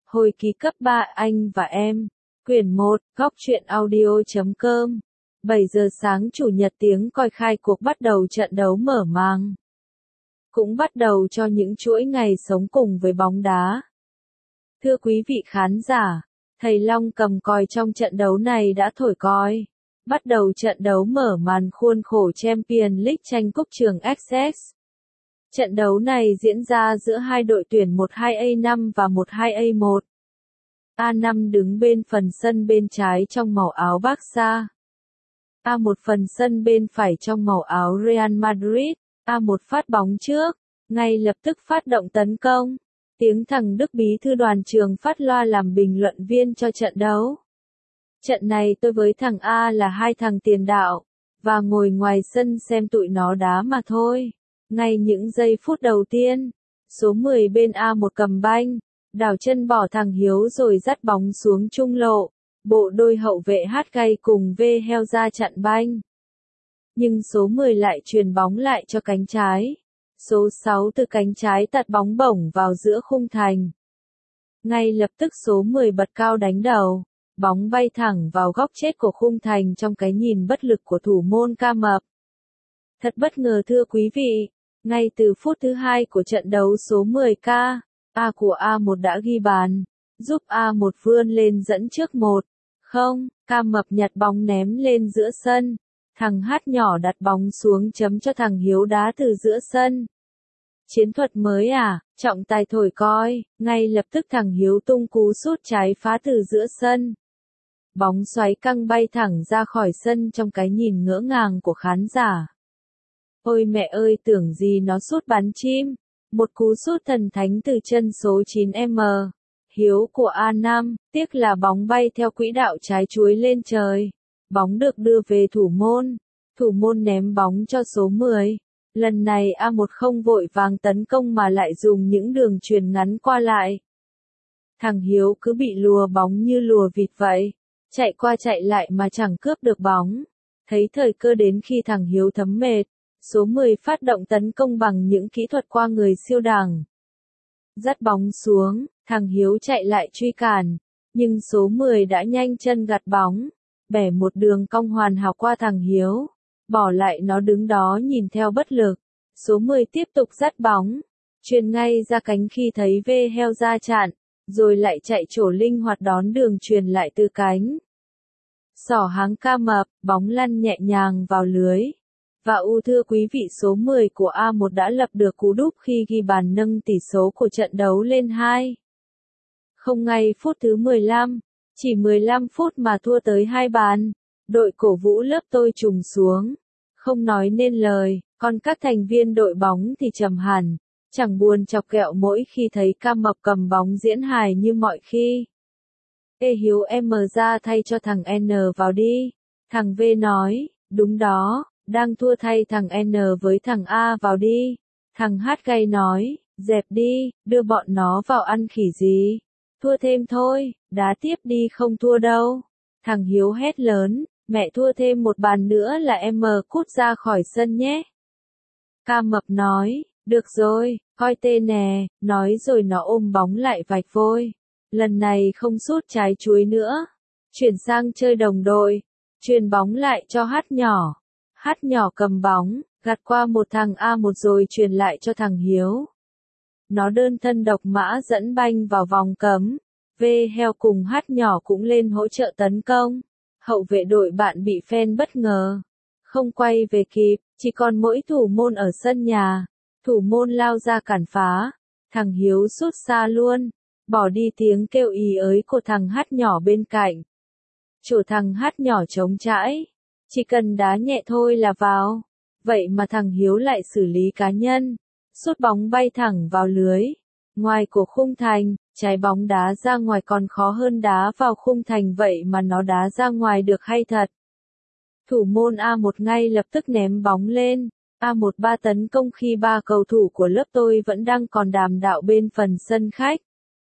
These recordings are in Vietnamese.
Hồi ký cấp 3 Anh và em. Quyển 1, góc truyện audio.com. 7 giờ sáng Chủ nhật tiếng còi khai cuộc bắt đầu trận đấu mở màn. Cũng bắt đầu cho những chuỗi ngày sống cùng với bóng đá. Thưa quý vị khán giả, thầy Long cầm còi trong trận đấu này đã thổi còi. Bắt đầu trận đấu mở màn khuôn khổ Champions League tranh cúp trường Essex. Trận đấu này diễn ra giữa hai đội tuyển 12A5 và 12A1. A5 đứng bên phần sân bên trái trong màu áo Barca. A1 phần sân bên phải trong màu áo Real Madrid. A1 phát bóng trước, ngay lập tức phát động tấn công. Tiếng thằng Đức bí thư đoàn trường phát loa làm bình luận viên cho trận đấu. Trận này tôi với thằng A là hai thằng tiền đạo, và ngồi ngoài sân xem tụi nó đá mà thôi. Ngay những giây phút đầu tiên, số 10 bên A1 cầm banh, đảo chân bỏ thằng Hiếu rồi dắt bóng xuống trung lộ. Bộ đôi hậu vệ hát gay cùng V heo ra chặn banh. Nhưng số 10 lại truyền bóng lại cho cánh trái. Số 6 từ cánh trái tạt bóng bổng vào giữa khung thành. Ngay lập tức số 10 bật cao đánh đầu. Bóng bay thẳng vào góc chết của khung thành trong cái nhìn bất lực của thủ môn Ca Mập. Thật bất ngờ thưa quý vị, ngay từ phút thứ 2 của trận đấu số 10K, A của A1 đã ghi bàn, giúp A1 vươn lên dẫn trước 1-0, Ca Mập nhặt bóng ném lên giữa sân, thằng Hát nhỏ đặt bóng xuống chấm cho thằng Hiếu đá từ giữa sân. Chiến thuật mới à, trọng tài thổi còi, ngay lập tức thằng Hiếu tung cú sút trái phá từ giữa sân. Bóng xoáy căng bay thẳng ra khỏi sân trong cái nhìn ngỡ ngàng của khán giả. Ôi mẹ ơi, tưởng gì nó sút bắn chim. Một cú sút thần thánh từ chân số 9M. Hiếu của A5, tiếc là bóng bay theo quỹ đạo trái chuối lên trời. Bóng được đưa về thủ môn. Thủ môn ném bóng cho số 10. Lần này A1 không vội vàng tấn công mà lại dùng những đường chuyền ngắn qua lại. Thằng Hiếu cứ bị lùa bóng như lùa vịt vậy. Chạy qua chạy lại mà chẳng cướp được bóng. Thấy thời cơ đến khi thằng Hiếu thấm mệt, số 10 phát động tấn công bằng những kỹ thuật qua người siêu đẳng. Dắt bóng xuống, thằng Hiếu chạy lại truy cản, nhưng số 10 đã nhanh chân gặt bóng, bẻ một đường cong hoàn hảo qua thằng Hiếu, bỏ lại nó đứng đó nhìn theo bất lực. Số 10 tiếp tục dắt bóng, chuyền ngay ra cánh khi thấy V heo ra chặn, rồi lại chạy trổ linh hoạt đón đường chuyền lại từ cánh. Xỏ háng Ca Mập, bóng lăn nhẹ nhàng vào lưới. Và thưa quý vị, số 10 của A1 đã lập được cú đúp khi ghi bàn nâng tỷ số của trận đấu lên 2. Không ngay phút thứ 15, chỉ 15 phút mà thua tới 2 bàn. Đội cổ vũ lớp tôi trùng xuống, không nói nên lời, còn các thành viên đội bóng thì trầm hẳn, chẳng buồn chọc ghẹo mỗi khi thấy Ca Mập cầm bóng diễn hài như mọi khi. Ê Hiếu em ra thay cho thằng N vào đi. Thằng V nói, đúng đó, đang thua thay thằng N với thằng A vào đi. Thằng Hát gay nói, dẹp đi, đưa bọn nó vào ăn khỉ gì. Thua thêm thôi, đá tiếp đi không thua đâu. Thằng Hiếu hét lớn, mẹ thua thêm một bàn nữa là em cút ra khỏi sân nhé. Ca Mập nói, được rồi, coi tên nè, nói rồi nó ôm bóng lại vạch vôi. Lần này không sút trái chuối nữa. Chuyển sang chơi đồng đội. Chuyền bóng lại cho Hát nhỏ. Hát nhỏ cầm bóng, gạt qua một thằng A1 rồi chuyền lại cho thằng Hiếu. Nó đơn thân độc mã dẫn banh vào vòng cấm. V heo cùng Hát nhỏ cũng lên hỗ trợ tấn công. Hậu vệ đội bạn bị phen bất ngờ. Không quay về kịp, chỉ còn mỗi thủ môn ở sân nhà. Thủ môn lao ra cản phá. Thằng Hiếu sút xa luôn. Bỏ đi tiếng kêu ý ới của thằng Hát nhỏ bên cạnh. Chỗ thằng Hát nhỏ trống trãi. Chỉ cần đá nhẹ thôi là vào. Vậy mà thằng Hiếu lại xử lý cá nhân. Sút bóng bay thẳng vào lưới. Ngoài của khung thành, trái bóng đá ra ngoài còn khó hơn đá vào khung thành, vậy mà nó đá ra ngoài được hay thật. Thủ môn A1 ngay lập tức ném bóng lên. A1 3 tấn công khi 3 cầu thủ của lớp tôi vẫn đang còn đàm đạo bên phần sân khách.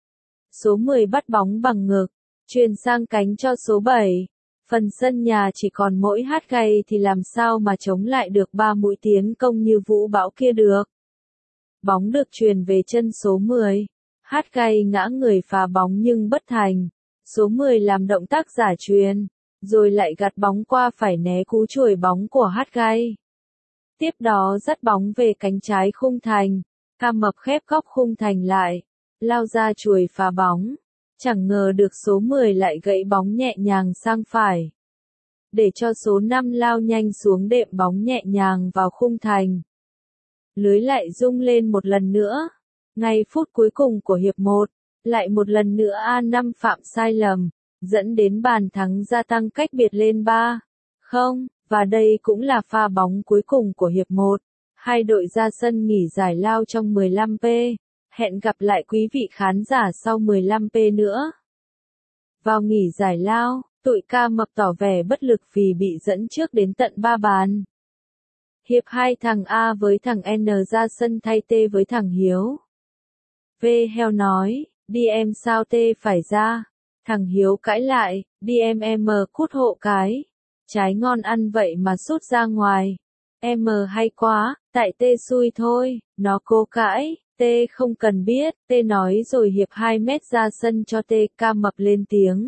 Số 10 bắt bóng bằng ngực, chuyền sang cánh cho số 7. Phần sân nhà chỉ còn mỗi Hát gay thì làm sao mà chống lại được 3 mũi tiến công như vũ bão kia được. Bóng được chuyền về chân số 10. Hát gay ngã người phá bóng nhưng bất thành. Số 10 làm động tác giả chuyền, rồi lại gạt bóng qua phải né cú chùi bóng của Hát gay. Tiếp đó dắt bóng về cánh trái khung thành. Ca Mập khép góc khung thành lại, lao ra chùi phá bóng. Chẳng ngờ được số 10 lại gãy bóng nhẹ nhàng sang phải, để cho số 5 lao nhanh xuống đệm bóng nhẹ nhàng vào khung thành. Lưới lại rung lên một lần nữa. Ngay phút cuối cùng của hiệp 1, lại một lần nữa A5 phạm sai lầm, dẫn đến bàn thắng gia tăng cách biệt lên 3-0, và đây cũng là pha bóng cuối cùng của hiệp 1. Hai đội ra sân nghỉ giải lao trong 15p. Hẹn gặp lại quý vị khán giả sau 15p nữa. Vào nghỉ giải lao, tụi Ca Mập tỏ vẻ bất lực vì bị dẫn trước đến tận 3 bàn. Hiệp 2 thằng A với thằng N ra sân thay T với thằng Hiếu. V heo nói, đi em sao T phải ra. Thằng Hiếu cãi lại, đi em cút hộ cái. Trái ngon ăn vậy mà sút ra ngoài. Em hay quá, tại T xui thôi, nó cố cãi. T không cần biết, T nói rồi hiệp 2 mét ra sân cho T. Ca Mập lên tiếng.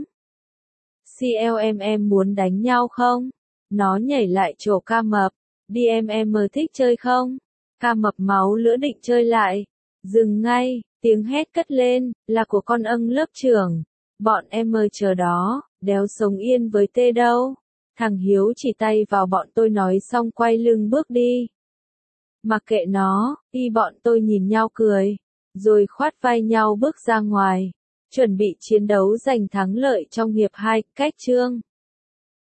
CLM muốn đánh nhau không? Nó nhảy lại chỗ Ca Mập. Đi em thích chơi không? Ca Mập máu lửa định chơi lại. Dừng ngay, tiếng hét cất lên, là của con âng lớp trưởng. Bọn em chờ đó, đéo sống yên với T đâu. Thằng Hiếu chỉ tay vào bọn tôi nói xong quay lưng bước đi. Mặc kệ nó, y bọn tôi nhìn nhau cười, rồi khoát vai nhau bước ra ngoài, chuẩn bị chiến đấu giành thắng lợi trong hiệp 2, cách chương.